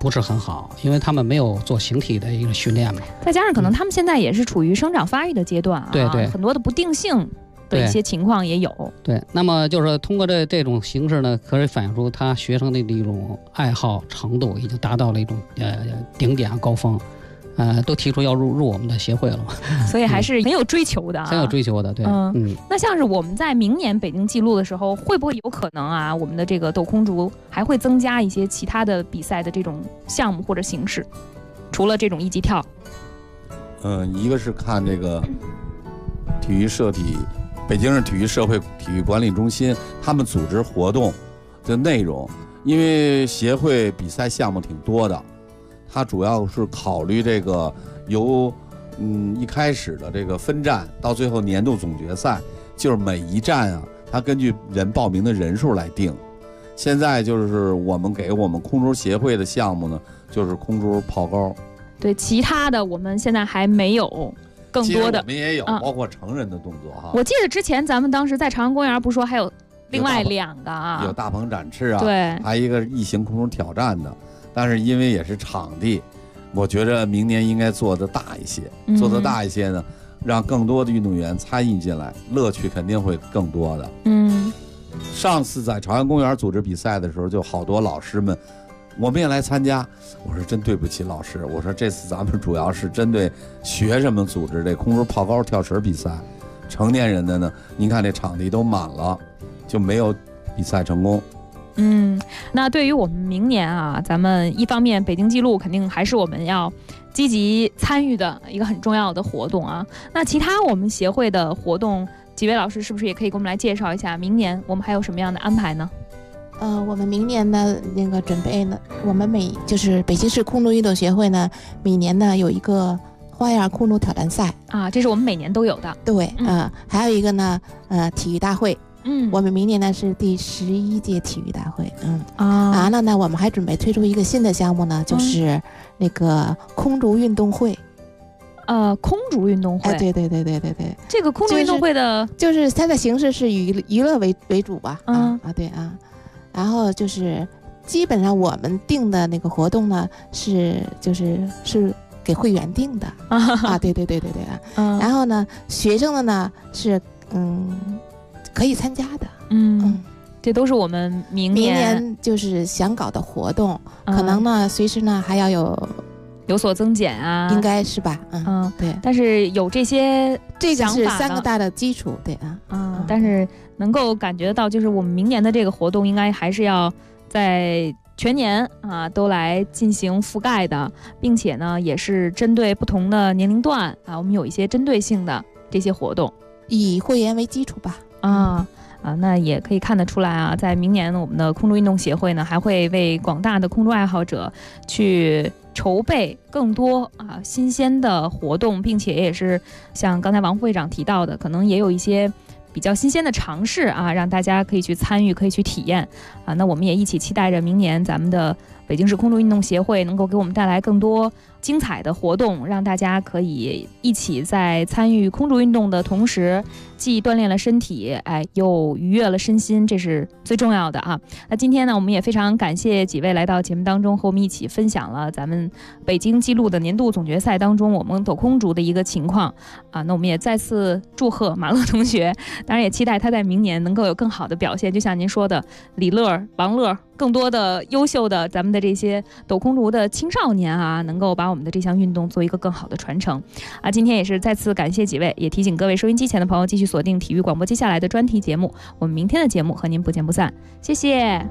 不是很好，因为他们没有做形体的一个训练嘛。 再加上可能他们现在也是处于生长发育的阶段啊， 对， 很多的不定性的一些情况也有。 对，那么就是说通过这种形式呢，可以反映出他学生的一种爱好程度已经达到了一种顶点高峰。都提出要入我们的协会了， 所以还是很有追求的， 很有追求的，对， 那像是我们在明年北京纪录的时候，会不会有可能啊？我们的这个斗空竹还会增加一些其他的比赛的这种项目或者形式，除了这种一级跳？ 一个是看这个体育社体，北京市体育社会体育管理中心他们组织活动的内容，因为协会比赛项目挺多的。它主要是考虑这个由一开始的这个分站到最后年度总决赛，就是每一站啊，它根据人报名的人数来定。现在就是我们给我们空竹协会的项目呢，就是空竹抛钩。 对，其他的我们现在还没有更多的。 我们也有，包括成人的动作哈。 我记得之前咱们当时在朝阳公园不是说还有另外2个啊？ 有大鹏展翅啊， 对， 还有一个异形空中挑战的。但是因为也是场地，我觉得明年应该做得大一些，做得大一些呢，让更多的运动员参与进来，乐趣肯定会更多的。上次在朝阳公园组织比赛的时候，就好多老师们，我们也来参加。我说真对不起老师，我说这次咱们主要是针对学生们组织这空中抛高跳绳比赛，成年人的呢，您看这场地都满了，就没有比赛成功。 那对于我们明年啊，咱们一方面北京纪录肯定还是我们要积极参与的一个很重要的活动啊。那其他我们协会的活动，几位老师是不是也可以给我们来介绍一下？明年我们还有什么样的安排呢？ 我们明年的那个准备呢，我们就是北京市空竹运动协会呢，每年呢有一个花样空竹挑战赛啊，这是我们每年都有的。 对，还有一个呢，体育大会。我们明年呢是第11届体育大会。那我们还准备推出一个新的项目呢，就是那个空竹运动会。 空竹运动会。 对。 这个空竹运动会的， 就是它的形式是以娱乐为主吧。对啊。然后就是基本上我们定的那个活动呢，是给会员定的对。然后呢，学生的呢是可以参加的。 这都是我们明年就是想搞的活动，可能呢随时呢还要有所增减啊， 应该是吧？对。 但是有这些这个是3个大的基础，对啊。 但是能够感觉到，就是我们明年的这个活动应该还是要在全年啊都来进行覆盖的，并且呢也是针对不同的年龄段啊，我们有一些针对性的这些活动， 以会员为基础吧。 那也可以看得出来啊，在明年我们的空竹运动协会呢，还会为广大的空竹爱好者去筹备更多新鲜的活动，并且也是像刚才王副会长提到的，可能也有一些比较新鲜的尝试啊，让大家可以去参与，可以去体验啊。那我们也一起期待着明年咱们的北京市空竹运动协会能够给我们带来更多精彩的活动，让大家可以一起在参与空竹运动的同时，既锻炼了身体，又愉悦了身心，这是最重要的啊。那今天呢，我们也非常感谢几位来到节目当中，和我们一起分享了咱们北京纪录的年度总决赛当中我们斗空竹的一个情况啊。那我们也再次祝贺马乐同学，当然也期待他在明年能够有更好的表现。就像您说的，李乐、王乐，更多的优秀的咱们的这些斗空竹的青少年啊，能够把我们的这项运动做一个更好的传承啊。今天也是再次感谢几位，也提醒各位收音机前的朋友继续锁定体育广播接下来的专题节目，我们明天的节目和您不见不散，谢谢。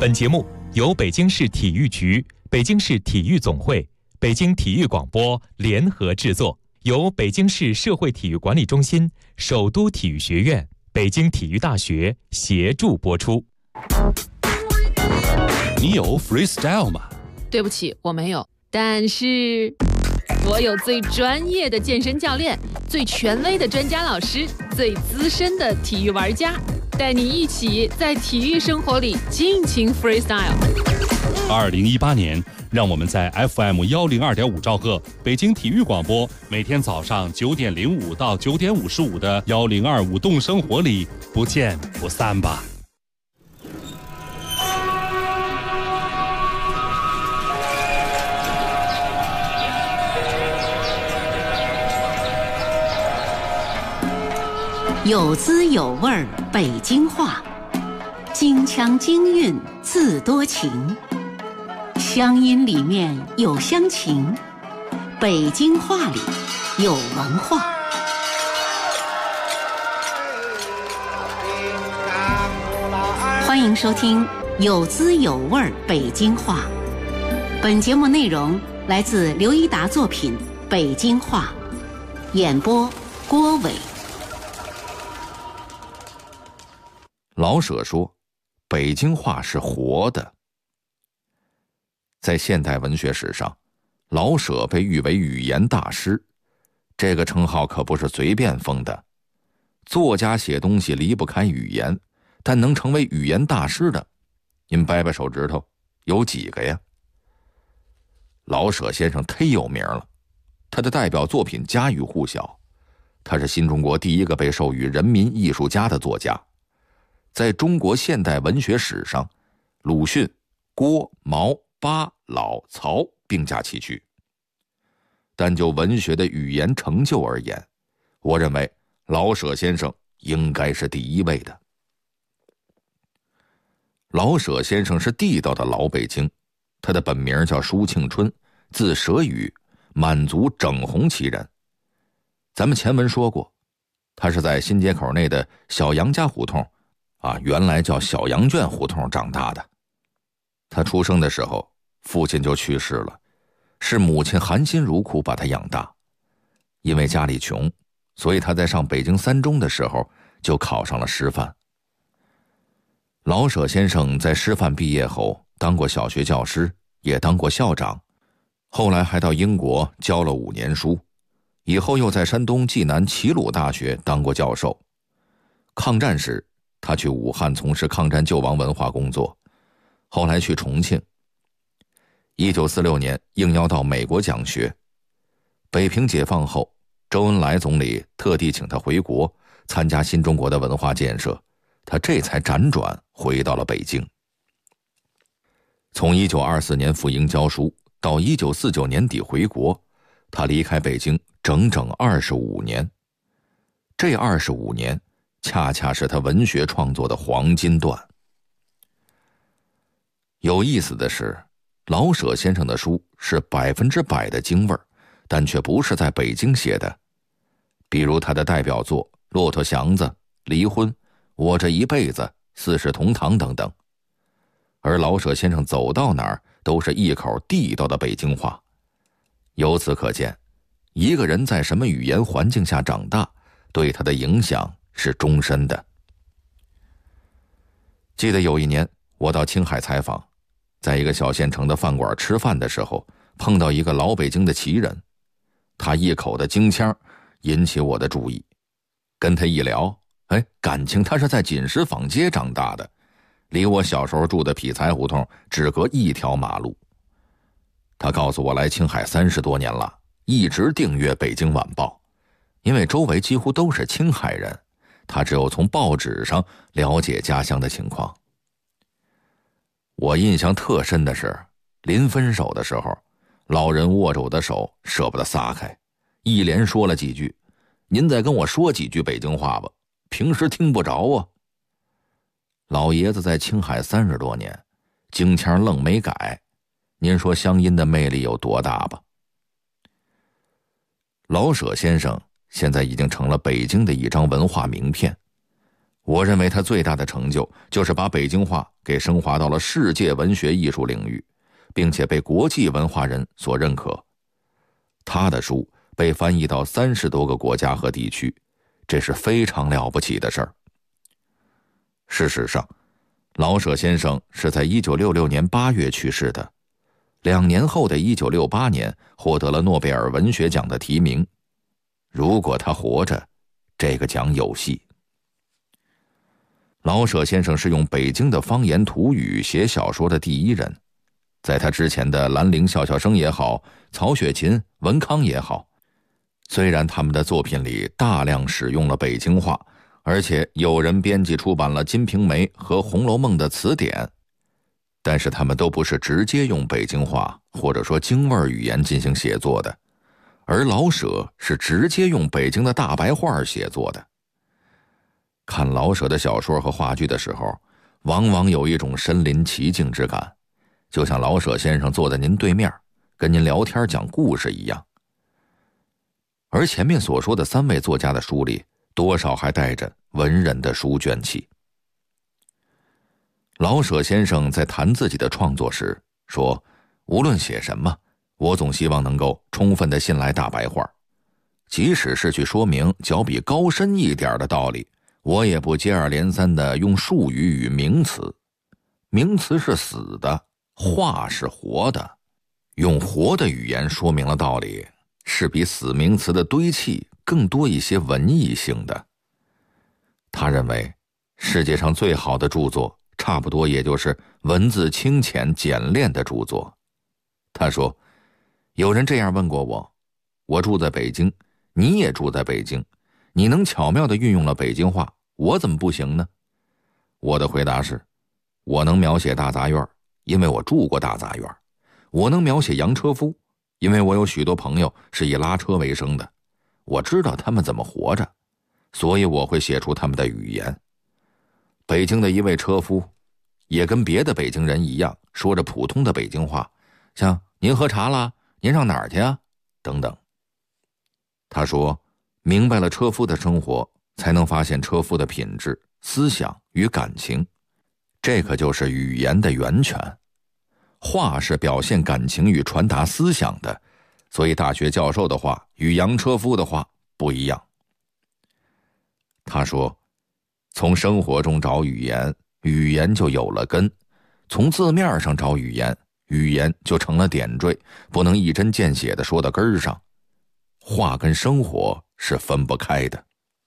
本节目由北京市体育局、北京市体育总会、北京体育广播联合制作，由北京市社会体育管理中心、首都体育学院、北京体育大学协助播出。 你有 freestyle 吗？ 对不起，我没有。但是我有最专业的健身教练，最权威的专家老师，最资深的体育玩家，带你一起在体育生活里尽情 freestyle。 2018年，让我们在 FM102.5兆赫北京体育广播，每天早上9点05到9点55的1025动生活里不见不散吧。 有滋有味儿北京话，京腔京韵字多情，乡音里面有乡情，北京话里有文化。欢迎收听有滋有味儿北京话。本节目内容来自刘一达作品《北京话》，演播郭伟。 老舍说，北京话是活的。在现代文学史上，老舍被誉为语言大师，这个称号可不是随便封的。作家写东西离不开语言，但能成为语言大师的，您掰掰手指头，有几个呀？老舍先生忒有名了，他的代表作品家喻户晓，他是新中国第一个被授予人民艺术家的作家。在中国现代文学史上，鲁迅、郭、毛、巴、老、曹并驾齐驱。但就文学的语言成就而言，我认为老舍先生应该是第一位的。老舍先生是地道的老北京，他的本名叫舒庆春，字舍宇，满族整红旗人。咱们前文说过，他是在新街口内的小杨家胡同原来叫小羊圈胡同长大的。他出生的时候，父亲就去世了，是母亲含辛茹苦把他养大。因为家里穷，所以他在上北京三中的时候就考上了师范。老舍先生在师范毕业后当过小学教师，也当过校长，后来还到英国教了5年书，以后又在山东济南齐鲁大学当过教授。抗战时他去武汉从事抗战救亡文化工作，后来去重庆。1946年应邀到美国讲学。北平解放后，周恩来总理特地请他回国参加新中国的文化建设，他这才辗转回到了北京。从1924年赴英教书到1949年底回国，他离开北京整整25年。这25年恰恰是他文学创作的黄金段。有意思的是，老舍先生的书是100%的京味儿，但却不是在北京写的。比如他的代表作《骆驼祥子》《离婚》《我这一辈子》《四世同堂》等等。而老舍先生走到哪儿都是一口地道的北京话。由此可见，一个人在什么语言环境下长大，对他的影响是终身的。记得有一年我到青海采访，在一个小县城的饭馆吃饭的时候，碰到一个老北京的旗人，他一口的京腔引起我的注意。跟他一聊，感情他是在锦石坊街长大的，离我小时候住的匹才胡同只隔一条马路。他告诉我来青海30多年了，一直订阅《北京晚报》，因为周围几乎都是青海人，他只有从报纸上了解家乡的情况。我印象特深的是，临分手的时候，老人握着我的手舍不得撒开，一连说了几句：“您再跟我说几句北京话吧，平时听不着啊。”老爷子在青海30多年，京腔愣没改，您说乡音的魅力有多大吧？老舍先生现在已经成了北京的一张文化名片。 我认为他最大的成就就是把北京话给升华到了世界文学艺术领域，并且被国际文化人所认可。他的书被翻译到30多个国家和地区，这是非常了不起的事儿。事实上，老舍先生是在1966年8月去世的，2年后的1968年获得了诺贝尔文学奖的提名。如果他活着，这个奖有戏。老舍先生是用北京的方言土语写小说的第一人，在他之前的兰陵笑笑生也好，曹雪芹、文康也好，虽然他们的作品里大量使用了北京话，而且有人编辑出版了《金瓶梅》和《红楼梦》的词典，但是他们都不是直接用北京话或者说京味语言进行写作的，而老舍是直接用北京的大白话写作的。看老舍的小说和话剧的时候，往往有一种身临其境之感，就像老舍先生坐在您对面，跟您聊天讲故事一样。而前面所说的3位作家的书里，多少还带着文人的书卷气。老舍先生在谈自己的创作时说，无论写什么，我总希望能够充分地信赖大白话，即使是去说明较比高深一点的道理，我也不接二连三地用术语与名词。名词是死的，话是活的，用活的语言说明了道理，是比死名词的堆砌更多一些文艺性的。他认为世界上最好的著作差不多也就是文字清浅简练的著作。他说，有人这样问过我，我住在北京，你也住在北京，你能巧妙地运用了北京话，我怎么不行呢？我的回答是，我能描写大杂院，因为我住过大杂院；我能描写洋车夫，因为我有许多朋友是以拉车为生的，我知道他们怎么活着，所以我会写出他们的语言。北京的一位车夫也跟别的北京人一样，说着普通的北京话，像您喝茶啦，您上哪儿去啊，等等。他说，明白了车夫的生活，才能发现车夫的品质、思想与感情，这可就是语言的源泉。话是表现感情与传达思想的，所以大学教授的话与洋车夫的话不一样。他说，从生活中找语言，语言就有了根；从字面上找语言，语言就成了点缀，不能一针见血地说到根儿上。话跟生活是分不开的。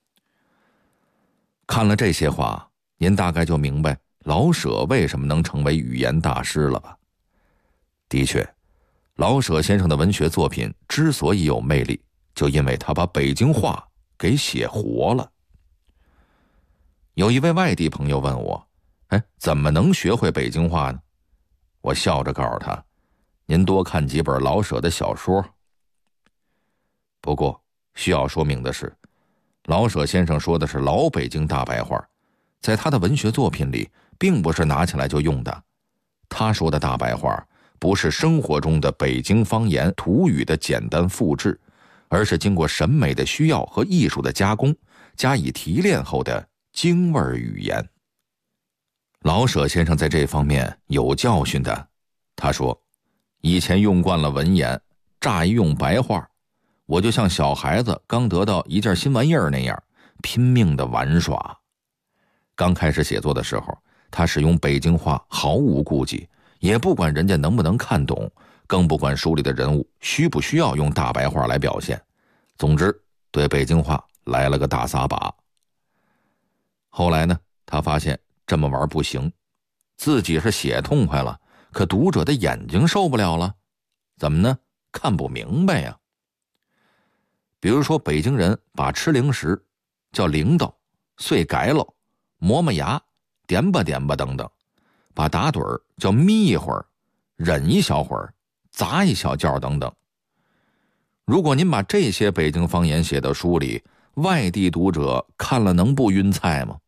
看了这些话，您大概就明白老舍为什么能成为语言大师了吧？的确，老舍先生的文学作品之所以有魅力，就因为他把北京话给写活了。有一位外地朋友问我，怎么能学会北京话呢？我笑着告诉他，您多看几本老舍的小说。不过需要说明的是，老舍先生说的是老北京大白话，在他的文学作品里并不是拿起来就用的。他说的大白话不是生活中的北京方言土语的简单复制，而是经过审美的需要和艺术的加工，加以提炼后的京味语言。老舍先生在这方面有教训的。他说，以前用惯了文言，乍一用白话，我就像小孩子刚得到一件新玩意儿那样，拼命的玩耍。刚开始写作的时候，他使用北京话毫无顾忌，也不管人家能不能看懂，更不管书里的人物需不需要用大白话来表现。总之，对北京话来了个大撒把。后来呢，他发现这么玩不行，自己是写痛快了，可读者的眼睛受不了了。怎么呢？看不明白呀。比如说，北京人把吃零食叫零豆、碎改喽、磨磨牙、点吧点吧等等，把打盹儿叫眯一会儿、忍一小会儿、砸一小觉等等。如果您把这些北京方言写到书里，外地读者看了能不晕菜吗？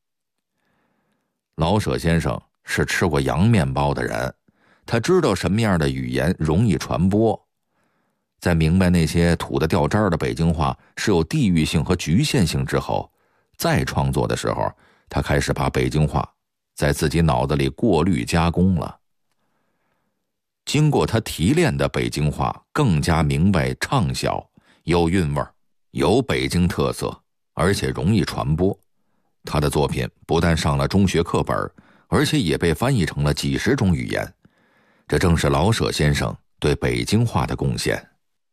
老舍先生是吃过洋面包的人，他知道什么样的语言容易传播。在明白那些土的掉渣的北京话是有地域性和局限性之后，再创作的时候， 他开始把北京话在自己脑子里过滤加工了。经过他提炼的北京话更加明白畅销，有韵味，有北京特色，而且容易传播。他的作品不但上了中学课本，而且也被翻译成了几十种语言。这正是老舍先生对北京话的贡献。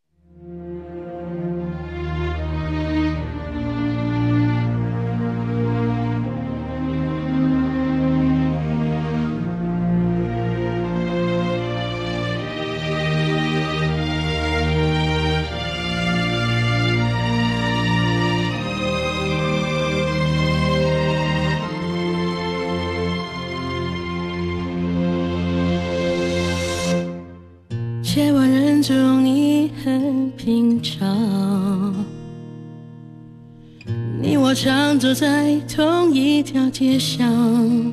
千万人中你很平常，你我常走在同一条街上，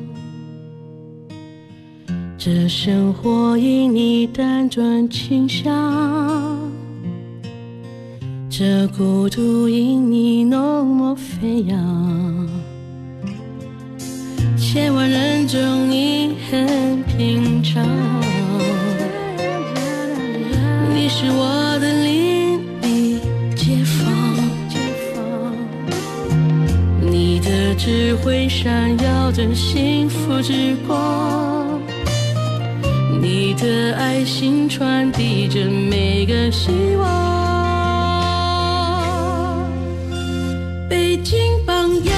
这生活因你单转倾向，这孤独因你浓墨飞扬。千万人中你很平常，你是我的邻里街坊，你的智慧闪耀着幸福之光，你的爱心传递着每个希望。北京榜样，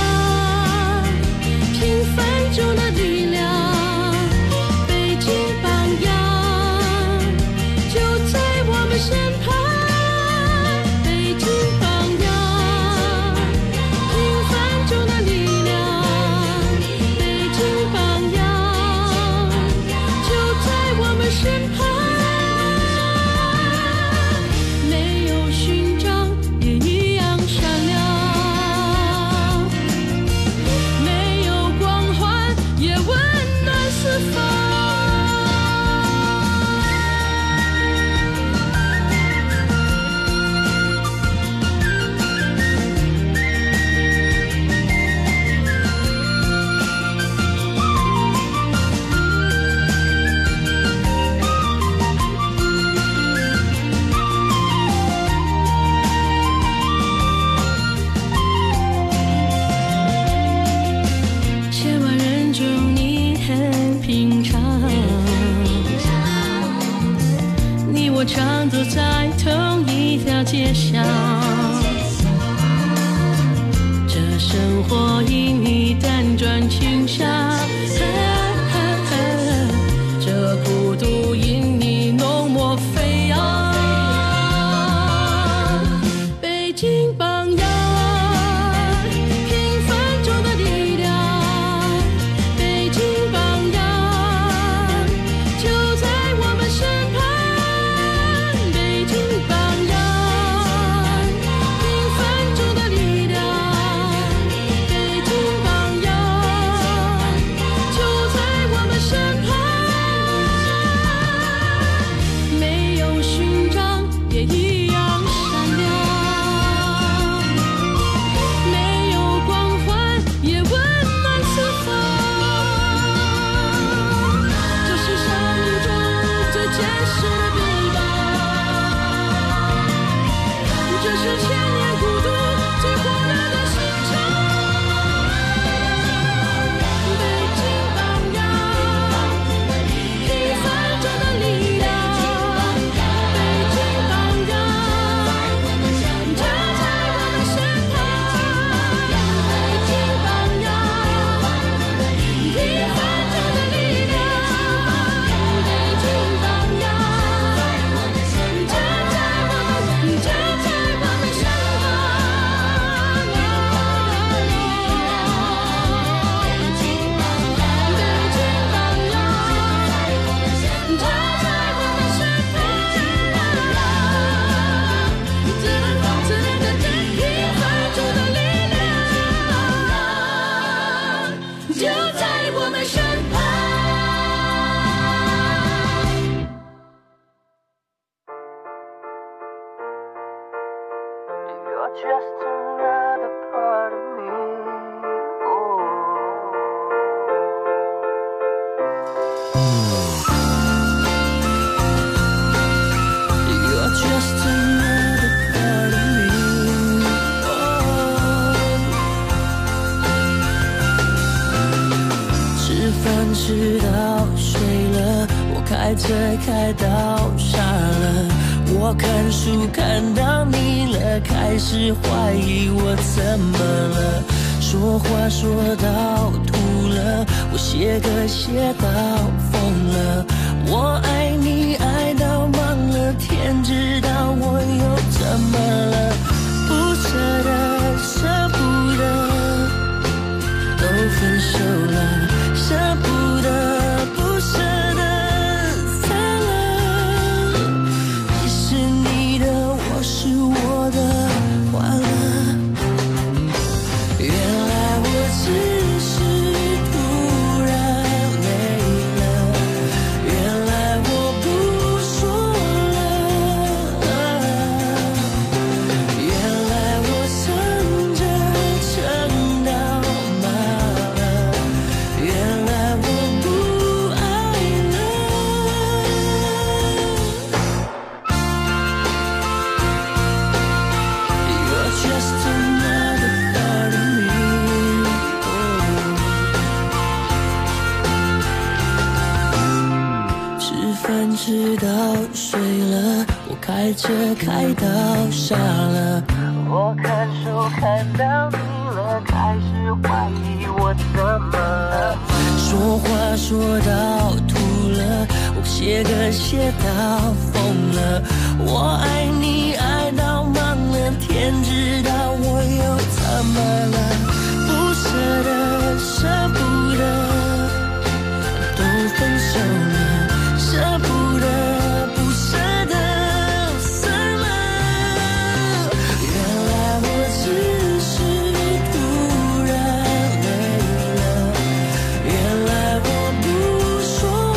平凡中的力量，北京榜样就在我们身旁。北京榜样，平凡中的力量，北京榜样就在我们身旁。没有勋章也一样闪亮，没有光环也温暖四方。千万人中你很平常，你我常走在同一条街上，这生活因你单转倾向，这孤独因你浓墨飞扬。北京榜样，平凡中的力量，北京榜样就在我们身旁。北京榜样，平凡中的力量，北京榜样就在我们身旁。没有勋章也一样闪亮，没有光环也温暖四方。这是生命中最坚实的臂膀，这是千年孤独最火热的心肠。北京榜样，平凡中的力量，北京榜样就在我们身旁。北京榜样，平凡中的力量，北京榜样就在我们身You're just another part of me. Oh. 车开到傻了，我看书看到腻了，开始怀疑我怎么了，说话说到吐了，我写歌写到疯了，我爱你爱到忘了，天知道我又怎么了，不舍得舍不得都分手了，舍不得不舍得散了，你是你的，我是我的，完了，原来我只是突然累了，原来我不说了，原来我撑着撑到麻了，原来我不爱了。You're just another part of me. 吃饭吃到睡了，我开车开到傻了，我看书看到腻了，开始怀疑我怎么了，说话说到吐了，我写歌写到疯了，我爱你爱到忘了，天知道我又怎么了，不舍得舍不得都分手了，舍不得不舍得散了，原来我只是突然累了，原来我不说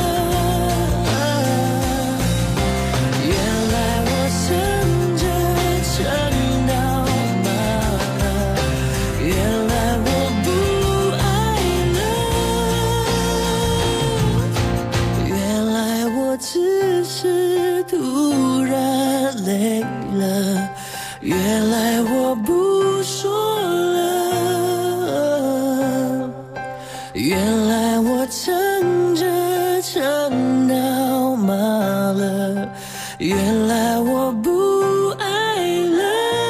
了，原来我撑着撑到麻了，原来我不爱了，原来我只是突然累了，原来我不说了，原来我撑着撑到麻了，原来我不爱了。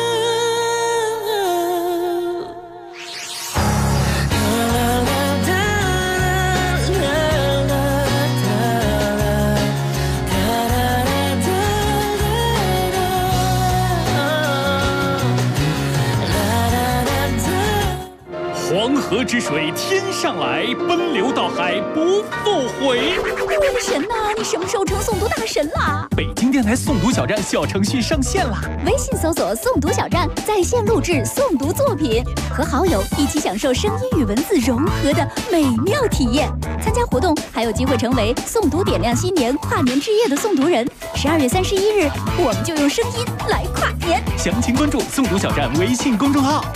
黄河之水天上来，奔流到海不复回。 我的神呐，你什么时候成诵读大神啦？ 北京电台诵读小站小程序上线啦！ 微信搜索诵读小站，在线录制诵读作品，和好友一起享受声音与文字融合的美妙体验。参加活动还有机会成为诵读点亮新年跨年之夜的诵读人。12月31日，我们就用声音来跨年。 详情关注诵读小站微信公众号。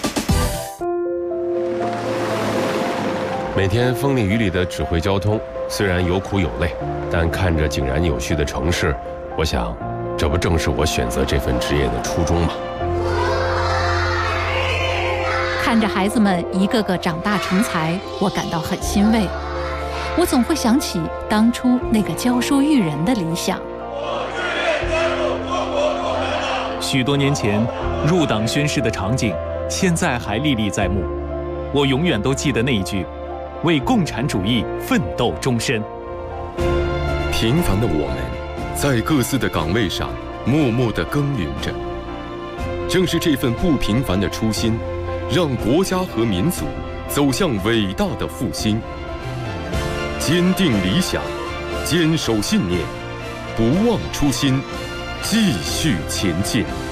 每天风里雨里的指挥交通，虽然有苦有累，但看着井然有序的城市，我想，这不正是我选择这份职业的初衷吗？ 看着孩子们一个个长大成才，我感到很欣慰。我总会想起当初那个教书育人的理想。 许多年前入党宣誓的场景，现在还历历在目。我永远都记得那一句：为共产主义奋斗终身。 平凡的我们，在各自的岗位上默默地耕耘着。正是这份不平凡的初心，让国家和民族走向伟大的复兴。坚定理想，坚守信念，不忘初心，继续前进。